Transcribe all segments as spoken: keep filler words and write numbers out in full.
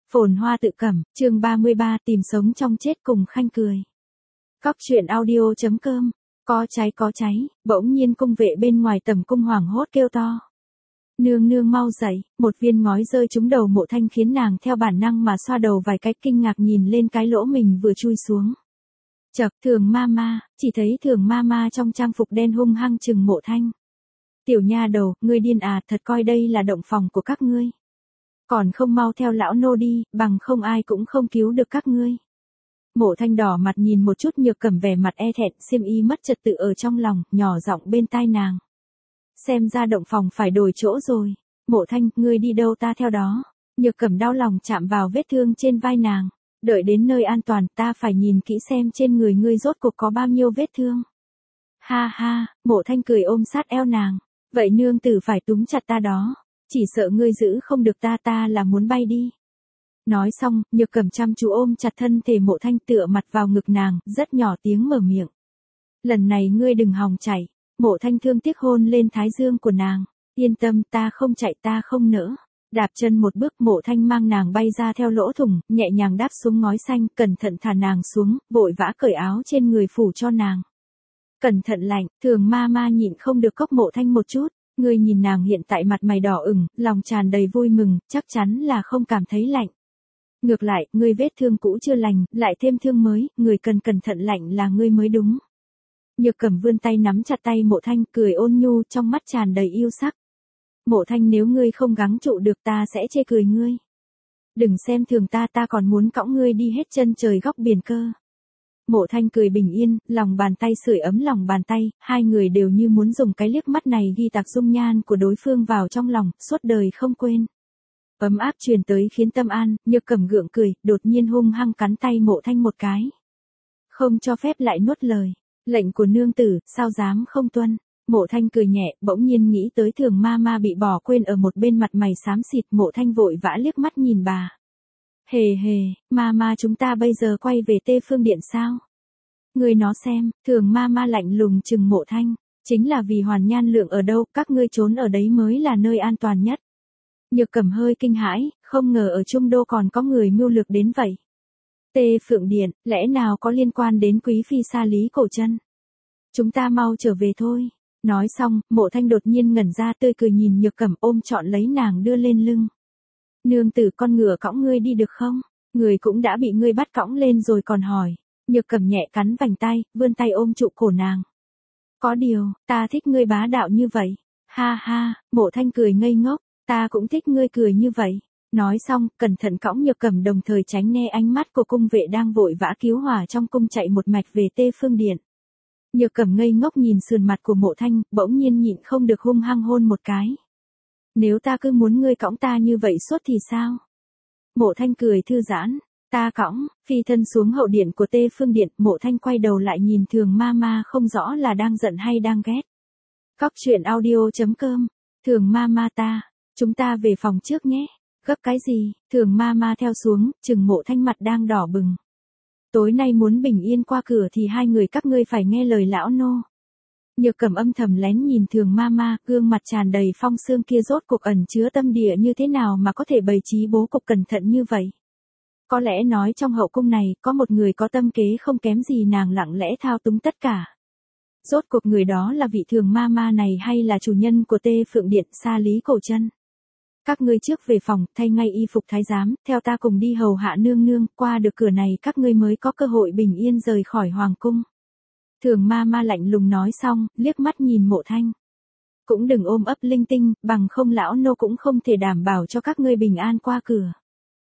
Phồn hoa tự cẩm, chương ba mươi ba tìm sống trong chết cùng Khanh cười. Cóc truyện audio chấm com, có cháy có cháy, bỗng nhiên cung vệ bên ngoài tầm cung hoảng hốt kêu to. Nương nương mau dậy, một viên ngói rơi trúng đầu Mộ Thanh khiến nàng theo bản năng mà xoa đầu vài cái, kinh ngạc nhìn lên cái lỗ mình vừa chui xuống. Chậc, Thường ma ma, chỉ thấy Thường ma ma trong trang phục đen hung hăng chừng Mộ Thanh. Tiểu nha đầu, ngươi điên à, thật coi đây là động phòng của các ngươi. Còn không mau theo lão nô đi, bằng không ai cũng không cứu được các ngươi. Mộ Thanh đỏ mặt nhìn một chút Nhược Cẩm vẻ mặt e thẹn, xiêm y mất trật tự ở trong lòng, nhỏ giọng bên tai nàng. Xem ra động phòng phải đổi chỗ rồi. Mộ Thanh, ngươi đi đâu ta theo đó. Nhược Cẩm đau lòng chạm vào vết thương trên vai nàng. Đợi đến nơi an toàn, ta phải nhìn kỹ xem trên người ngươi rốt cuộc có bao nhiêu vết thương. Ha ha, Mộ Thanh cười ôm sát eo nàng. Vậy nương tử phải túm chặt ta đó. Chỉ sợ ngươi giữ không được ta, ta là muốn bay đi. Nói xong, Nhược Cẩm chăm chú ôm chặt thân thể Mộ Thanh, tựa mặt vào ngực nàng, rất nhỏ tiếng mở miệng. Lần này ngươi đừng hòng chạy. Mộ Thanh thương tiếc hôn lên thái dương của nàng. Yên tâm, ta không chạy, ta không nỡ. Đạp chân một bước, Mộ Thanh mang nàng bay ra theo lỗ thủng, nhẹ nhàng đáp xuống ngói xanh, cẩn thận thả nàng xuống, vội vã cởi áo trên người phủ cho nàng. Cẩn thận lạnh, Thường ma ma nhịn không được cốc Mộ Thanh một chút. Ngươi nhìn nàng hiện tại mặt mày đỏ ửng, lòng tràn đầy vui mừng, chắc chắn là không cảm thấy lạnh. Ngược lại, ngươi vết thương cũ chưa lành, lại thêm thương mới, người cần cẩn thận lạnh là ngươi mới đúng. Nhược Cẩm vươn tay nắm chặt tay Mộ Thanh, cười ôn nhu, trong mắt tràn đầy yêu sắc. Mộ Thanh, nếu ngươi không gắng trụ được ta sẽ chê cười ngươi. Đừng xem thường ta, ta còn muốn cõng ngươi đi hết chân trời góc biển cơ. Mộ Thanh cười bình yên, lòng bàn tay sưởi ấm lòng bàn tay, hai người đều như muốn dùng cái liếc mắt này ghi tạc dung nhan của đối phương vào trong lòng, suốt đời không quên. Ấm áp truyền tới khiến tâm an, Nhược Cẩm gượng cười, đột nhiên hung hăng cắn tay Mộ Thanh một cái. Không cho phép lại nuốt lời, lệnh của nương tử, sao dám không tuân. Mộ Thanh cười nhẹ, bỗng nhiên nghĩ tới Thường ma ma bị bỏ quên ở một bên, mặt mày xám xịt, Mộ Thanh vội vã liếc mắt nhìn bà. Hề hề, ma ma chúng ta bây giờ quay về Tê Phương Điện sao? Ngươi nó xem, Thường ma ma lạnh lùng chừng Mộ Thanh, chính là vì Hoàn Nhan Lượng ở đâu, các ngươi trốn ở đấy mới là nơi an toàn nhất. Nhược Cẩm hơi kinh hãi, không ngờ ở Trung Đô còn có người mưu lược đến vậy. Tê Phượng Điện, lẽ nào có liên quan đến quý phi Sa Lý Cổ Chân? Chúng ta mau trở về thôi. Nói xong, Mộ Thanh đột nhiên ngẩn ra, tươi cười nhìn Nhược Cẩm, ôm trọn lấy nàng đưa lên lưng. Nương tử, con ngựa cõng ngươi đi được không? Người cũng đã bị ngươi bắt cõng lên rồi còn hỏi. Nhược Cẩm nhẹ cắn vành tay, vươn tay ôm trụ cổ nàng. Có điều, ta thích ngươi bá đạo như vậy. Ha ha, Mộ Thanh cười ngây ngốc, ta cũng thích ngươi cười như vậy. Nói xong, cẩn thận cõng Nhược Cẩm, đồng thời tránh né ánh mắt của cung vệ đang vội vã cứu hỏa trong cung, chạy một mạch về Tê Phương Điện. Nhược Cẩm ngây ngốc nhìn sườn mặt của Mộ Thanh, bỗng nhiên nhịn không được hung hăng hôn một cái. Nếu ta cứ muốn ngươi cõng ta như vậy suốt thì sao? Mộ Thanh cười thư giãn, ta cõng, phi thân xuống hậu điện của Tê Phương Điện. Mộ Thanh quay đầu lại nhìn Thường ma ma, không rõ là đang giận hay đang ghét. Cóc truyện audio chấm com, Thường ma ma ta, chúng ta về phòng trước nhé. Gấp cái gì? Thường ma ma theo xuống, chừng Mộ Thanh mặt đang đỏ bừng. Tối nay muốn bình yên qua cửa thì hai người các ngươi phải nghe lời lão nô. Nhược Cẩm âm thầm lén nhìn Thường ma ma, gương mặt tràn đầy phong sương kia rốt cuộc ẩn chứa tâm địa như thế nào mà có thể bày trí bố cục cẩn thận như vậy. Có lẽ nói trong hậu cung này, có một người có tâm kế không kém gì nàng, lặng lẽ thao túng tất cả. Rốt cuộc người đó là vị Thường ma ma này hay là chủ nhân của Tê Phượng Điện, Sa Lý Cổ Chân? Các ngươi trước về phòng, thay ngay y phục thái giám, theo ta cùng đi hầu hạ nương nương, qua được cửa này các ngươi mới có cơ hội bình yên rời khỏi hoàng cung. Thường ma ma lạnh lùng nói xong, liếc mắt nhìn Mộ Thanh. Cũng đừng ôm ấp linh tinh, bằng không lão nô cũng không thể đảm bảo cho các ngươi bình an qua cửa.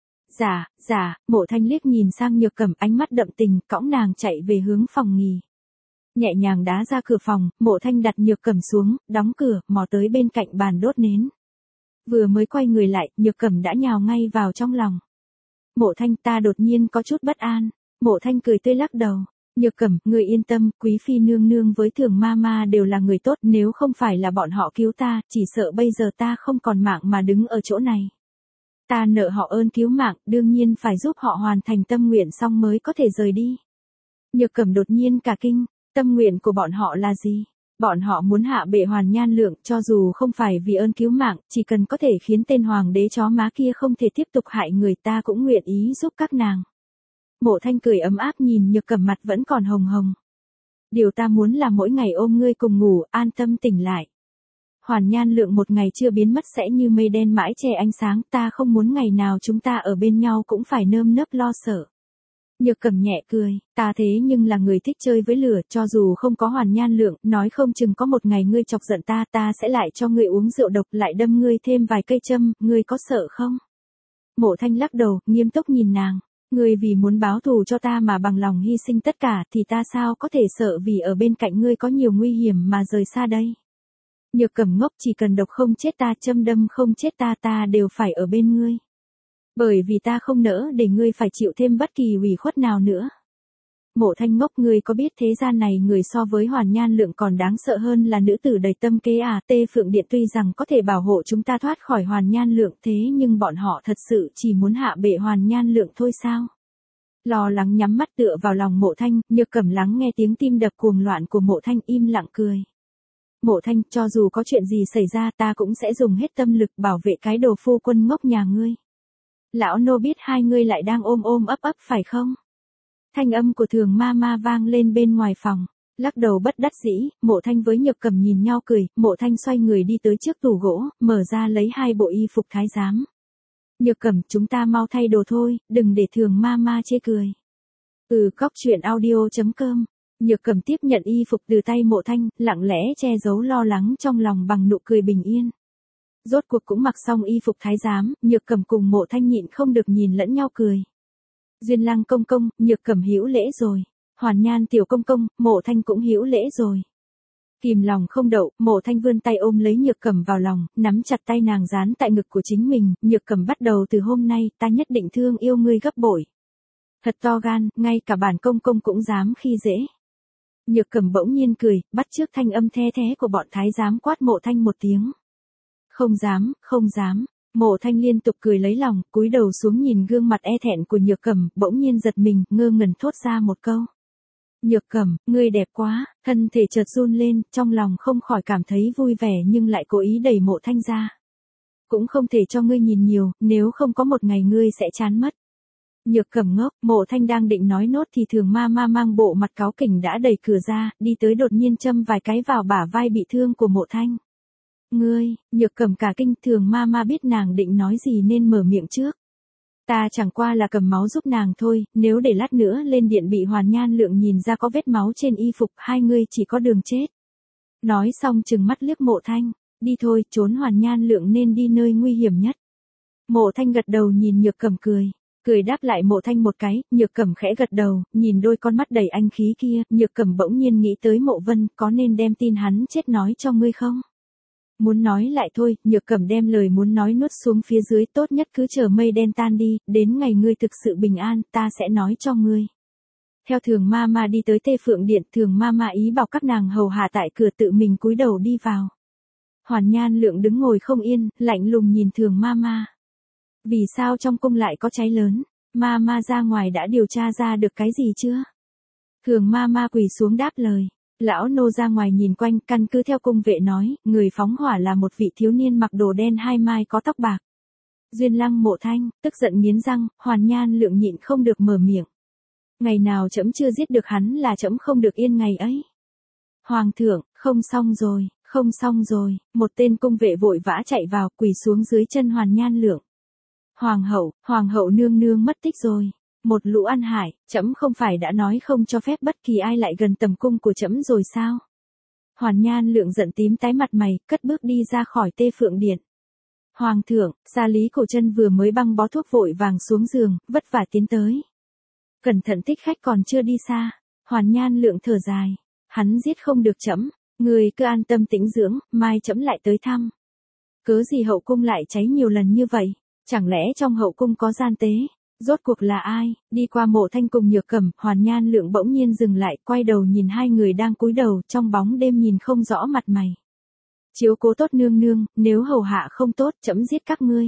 Dạ, dạ, Mộ Thanh liếc nhìn sang Nhược Cẩm, ánh mắt đậm tình, cõng nàng chạy về hướng phòng nghỉ. Nhẹ nhàng đá ra cửa phòng, Mộ Thanh đặt Nhược Cẩm xuống, đóng cửa, mò tới bên cạnh bàn đốt nến. Vừa mới quay người lại, Nhược Cẩm đã nhào ngay vào trong lòng. Mộ Thanh, ta đột nhiên có chút bất an. Mộ Thanh cười tươi lắc đầu. Nhược Cẩm, ngươi yên tâm, quý phi nương nương với Thường ma ma đều là người tốt, nếu không phải là bọn họ cứu ta, chỉ sợ bây giờ ta không còn mạng mà đứng ở chỗ này. Ta nợ họ ơn cứu mạng, đương nhiên phải giúp họ hoàn thành tâm nguyện xong mới có thể rời đi. Nhược Cẩm đột nhiên cả kinh, tâm nguyện của bọn họ là gì? Bọn họ muốn hạ bệ Hoàn Nhan Lượng, cho dù không phải vì ơn cứu mạng, chỉ cần có thể khiến tên hoàng đế chó má kia không thể tiếp tục hại người ta cũng nguyện ý giúp các nàng. Mộ Thanh cười ấm áp nhìn Nhược Cẩm mặt vẫn còn hồng hồng. Điều ta muốn là mỗi ngày ôm ngươi cùng ngủ, an tâm tỉnh lại. Hoàn Nhan Lượng một ngày chưa biến mất sẽ như mây đen mãi che ánh sáng, ta không muốn ngày nào chúng ta ở bên nhau cũng phải nơm nớp lo sợ. Nhược Cẩm nhẹ cười, ta thế nhưng là người thích chơi với lửa, cho dù không có Hoàn Nhan Lượng, nói không chừng có một ngày ngươi chọc giận ta, ta sẽ lại cho ngươi uống rượu độc, lại đâm ngươi thêm vài cây châm, ngươi có sợ không? Mộ Thanh lắc đầu, nghiêm túc nhìn nàng, ngươi vì muốn báo thù cho ta mà bằng lòng hy sinh tất cả, thì ta sao có thể sợ vì ở bên cạnh ngươi có nhiều nguy hiểm mà rời xa đây? Nhược Cẩm ngốc, chỉ cần độc không chết ta, châm đâm không chết ta, ta đều phải ở bên ngươi. Bởi vì ta không nỡ để ngươi phải chịu thêm bất kỳ ủy khuất nào nữa. Mộ Thanh ngốc, ngươi có biết thế gian này người so với Hoàn Nhan Lượng còn đáng sợ hơn là nữ tử đầy tâm kế à? Tê Phượng Điện tuy rằng có thể bảo hộ chúng ta thoát khỏi Hoàn Nhan Lượng, thế nhưng bọn họ thật sự chỉ muốn hạ bệ Hoàn Nhan Lượng thôi sao? Lo lắng nhắm mắt tựa vào lòng Mộ Thanh, Nhược Cẩm lắng nghe tiếng tim đập cuồng loạn của Mộ Thanh im lặng cười. Mộ Thanh, cho dù có chuyện gì xảy ra ta cũng sẽ dùng hết tâm lực bảo vệ cái đồ phu quân ngốc nhà ngươi. Lão nô biết hai ngươi lại đang ôm ôm ấp ấp phải không? Thanh âm của Thường ma ma vang lên bên ngoài phòng. Lắc đầu bất đắc dĩ, Mộ Thanh với Nhược Cẩm nhìn nhau cười, Mộ Thanh xoay người đi tới trước tủ gỗ, mở ra lấy hai bộ y phục thái giám. Nhược Cẩm, chúng ta mau thay đồ thôi, đừng để Thường ma ma chê cười. Ừ, cóc truyện audio chấm com. Nhược Cẩm tiếp nhận y phục từ tay Mộ Thanh, lặng lẽ che giấu lo lắng trong lòng bằng nụ cười bình yên. Rốt cuộc cũng mặc xong y phục thái giám, Nhược Cẩm cùng Mộ Thanh nhịn không được nhìn lẫn nhau cười. Duyên Lăng công công, Nhược Cẩm hữu lễ rồi. Hoàn Nhan tiểu công công, Mộ Thanh cũng hữu lễ rồi. Kìm lòng không đậu, Mộ Thanh vươn tay ôm lấy Nhược Cẩm vào lòng, nắm chặt tay nàng dán tại ngực của chính mình. Nhược Cẩm, bắt đầu từ hôm nay, ta nhất định thương yêu ngươi gấp bội. Thật to gan, ngay cả bản công công cũng dám khi dễ. Nhược Cẩm bỗng nhiên cười, bắt chước thanh âm the thé của bọn thái giám quát Mộ Thanh một tiếng. Không dám, không dám. Mộ Thanh liên tục cười lấy lòng, cúi đầu xuống nhìn gương mặt e thẹn của Nhược Cẩm, bỗng nhiên giật mình, ngơ ngẩn thốt ra một câu. Nhược Cẩm, ngươi đẹp quá, thân thể chợt run lên, trong lòng không khỏi cảm thấy vui vẻ nhưng lại cố ý đẩy Mộ Thanh ra. Cũng không thể cho ngươi nhìn nhiều, nếu không có một ngày ngươi sẽ chán mất. Nhược Cẩm ngốc, Mộ Thanh đang định nói nốt thì Thường ma ma mang bộ mặt cáu kỉnh đã đẩy cửa ra, đi tới đột nhiên châm vài cái vào bả vai bị thương của Mộ Thanh. Ngươi, Nhược Cẩm cả kinh, Thường ma ma biết nàng định nói gì nên mở miệng trước. Ta chẳng qua là cầm máu giúp nàng thôi, nếu để lát nữa lên điện bị Hoàn Nhan Lượng nhìn ra có vết máu trên y phục, hai ngươi chỉ có đường chết. Nói xong trừng mắt liếc Mộ Thanh, đi thôi, trốn Hoàn Nhan Lượng nên đi nơi nguy hiểm nhất. Mộ Thanh gật đầu nhìn Nhược Cẩm cười. Cười đáp lại Mộ Thanh một cái, Nhược Cẩm khẽ gật đầu, nhìn đôi con mắt đầy anh khí kia, Nhược Cẩm bỗng nhiên nghĩ tới Mộ Vân, có nên đem tin hắn chết nói cho ngươi không? Muốn nói lại thôi, Nhược Cẩm đem lời muốn nói nuốt xuống phía dưới, tốt nhất cứ chờ mây đen tan đi, đến ngày ngươi thực sự bình an, ta sẽ nói cho ngươi. Theo Thường ma ma đi tới Tê Phượng Điện, Thường ma ma ý bảo các nàng hầu hạ tại cửa, tự mình cúi đầu đi vào. Hoàn Nhan Lượng đứng ngồi không yên, lạnh lùng nhìn Thường ma ma. Vì sao trong cung lại có cháy lớn? Ma ma ra ngoài đã điều tra ra được cái gì chưa? Thường ma ma quỳ xuống đáp lời. Lão nô ra ngoài nhìn quanh, căn cứ theo cung vệ nói, người phóng hỏa là một vị thiếu niên mặc đồ đen hai mai có tóc bạc. Duyên Lăng Mộ Thanh, tức giận nghiến răng, Hoàn Nhan Lượng nhịn không được mở miệng. Ngày nào trẫm chưa giết được hắn là trẫm không được yên ngày ấy. Hoàng thượng, không xong rồi, không xong rồi, một tên cung vệ vội vã chạy vào, quỳ xuống dưới chân Hoàn Nhan Lượng. Hoàng hậu, hoàng hậu nương nương mất tích rồi. Một lũ ăn hại, trẫm không phải đã nói không cho phép bất kỳ ai lại gần tầm cung của trẫm rồi sao? Hoàn Nhan Lượng giận tím tái mặt mày, cất bước đi ra khỏi Tê Phượng Điện. Hoàng thượng, Gia Lý Cổ Trân vừa mới băng bó thuốc vội vàng xuống giường, vất vả tiến tới. Cẩn thận, thích khách còn chưa đi xa. Hoàn Nhan Lượng thở dài, hắn giết không được trẫm, người cứ an tâm tĩnh dưỡng, mai trẫm lại tới thăm. Cớ gì hậu cung lại cháy nhiều lần như vậy? Chẳng lẽ trong hậu cung có gian tế? Rốt cuộc là ai? Đi qua Mộ Thanh cùng Nhược Cẩm, Hoàn Nhan Lượng bỗng nhiên dừng lại, quay đầu nhìn hai người đang cúi đầu, trong bóng đêm nhìn không rõ mặt mày. Chiếu cố tốt nương nương, nếu hầu hạ không tốt, trẫm giết các ngươi.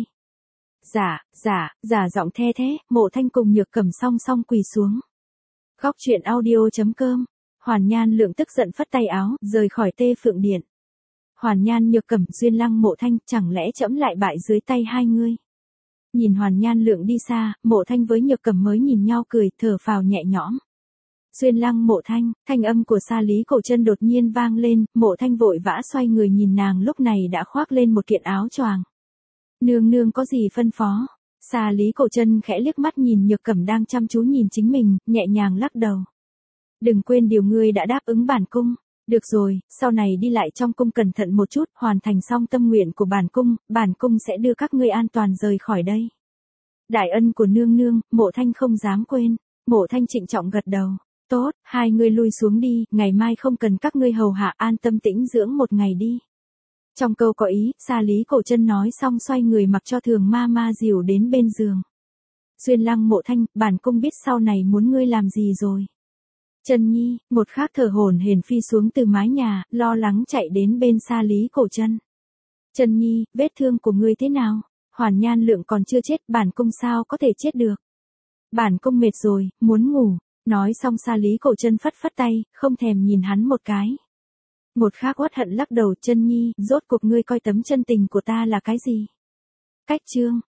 Dạ, dạ, giả giọng the thế, Mộ Thanh cùng Nhược Cẩm song song quỳ xuống. Góc truyện audio chấm com Hoàn Nhan Lượng tức giận phất tay áo, rời khỏi Tê Phượng Điện. Hoàn Nhan Nhược Cẩm, Duyên Lăng Mộ Thanh, chẳng lẽ trẫm lại bại dưới tay hai ngươi? Nhìn Hoàn Nhan Lượng đi xa, Mộ Thanh với Nhược Cẩm mới nhìn nhau cười, thở phào nhẹ nhõm. Duyên Lăng Mộ Thanh, thanh âm của Sa Lý Cổ Chân đột nhiên vang lên, Mộ Thanh vội vã xoay người nhìn nàng lúc này đã khoác lên một kiện áo choàng. Nương nương có gì phân phó? Sa Lý Cổ Chân khẽ liếc mắt nhìn Nhược Cẩm đang chăm chú nhìn chính mình, nhẹ nhàng lắc đầu. Đừng quên điều ngươi đã đáp ứng bản cung. Được rồi, sau này đi lại trong cung cẩn thận một chút, hoàn thành xong tâm nguyện của bản cung, bản cung sẽ đưa các ngươi an toàn rời khỏi đây. Đại ân của nương nương, Mộ Thanh không dám quên. Mộ Thanh trịnh trọng gật đầu. Tốt, hai ngươi lui xuống đi, ngày mai không cần các ngươi hầu hạ, an tâm tĩnh dưỡng một ngày đi. Trong câu có ý, Sa Lý Cổ Chân nói xong xoay người mặc cho Thường Ma Ma dìu đến bên giường. Duyên Lăng Mộ Thanh, bản cung biết sau này muốn ngươi làm gì rồi. Chân Nhi, một khác thở hổn hển phi xuống từ mái nhà, lo lắng chạy đến bên Sa Lý Cổ Chân. Chân Nhi, vết thương của ngươi thế nào? Hoàn Nhan Lượng còn chưa chết, bản cung sao có thể chết được? Bản cung mệt rồi, muốn ngủ. Nói xong Sa Lý Cổ Chân phất phất tay, không thèm nhìn hắn một cái. Một khác uất hận lắc đầu, Chân Nhi, rốt cuộc ngươi coi tấm chân tình của ta là cái gì? Cách chương.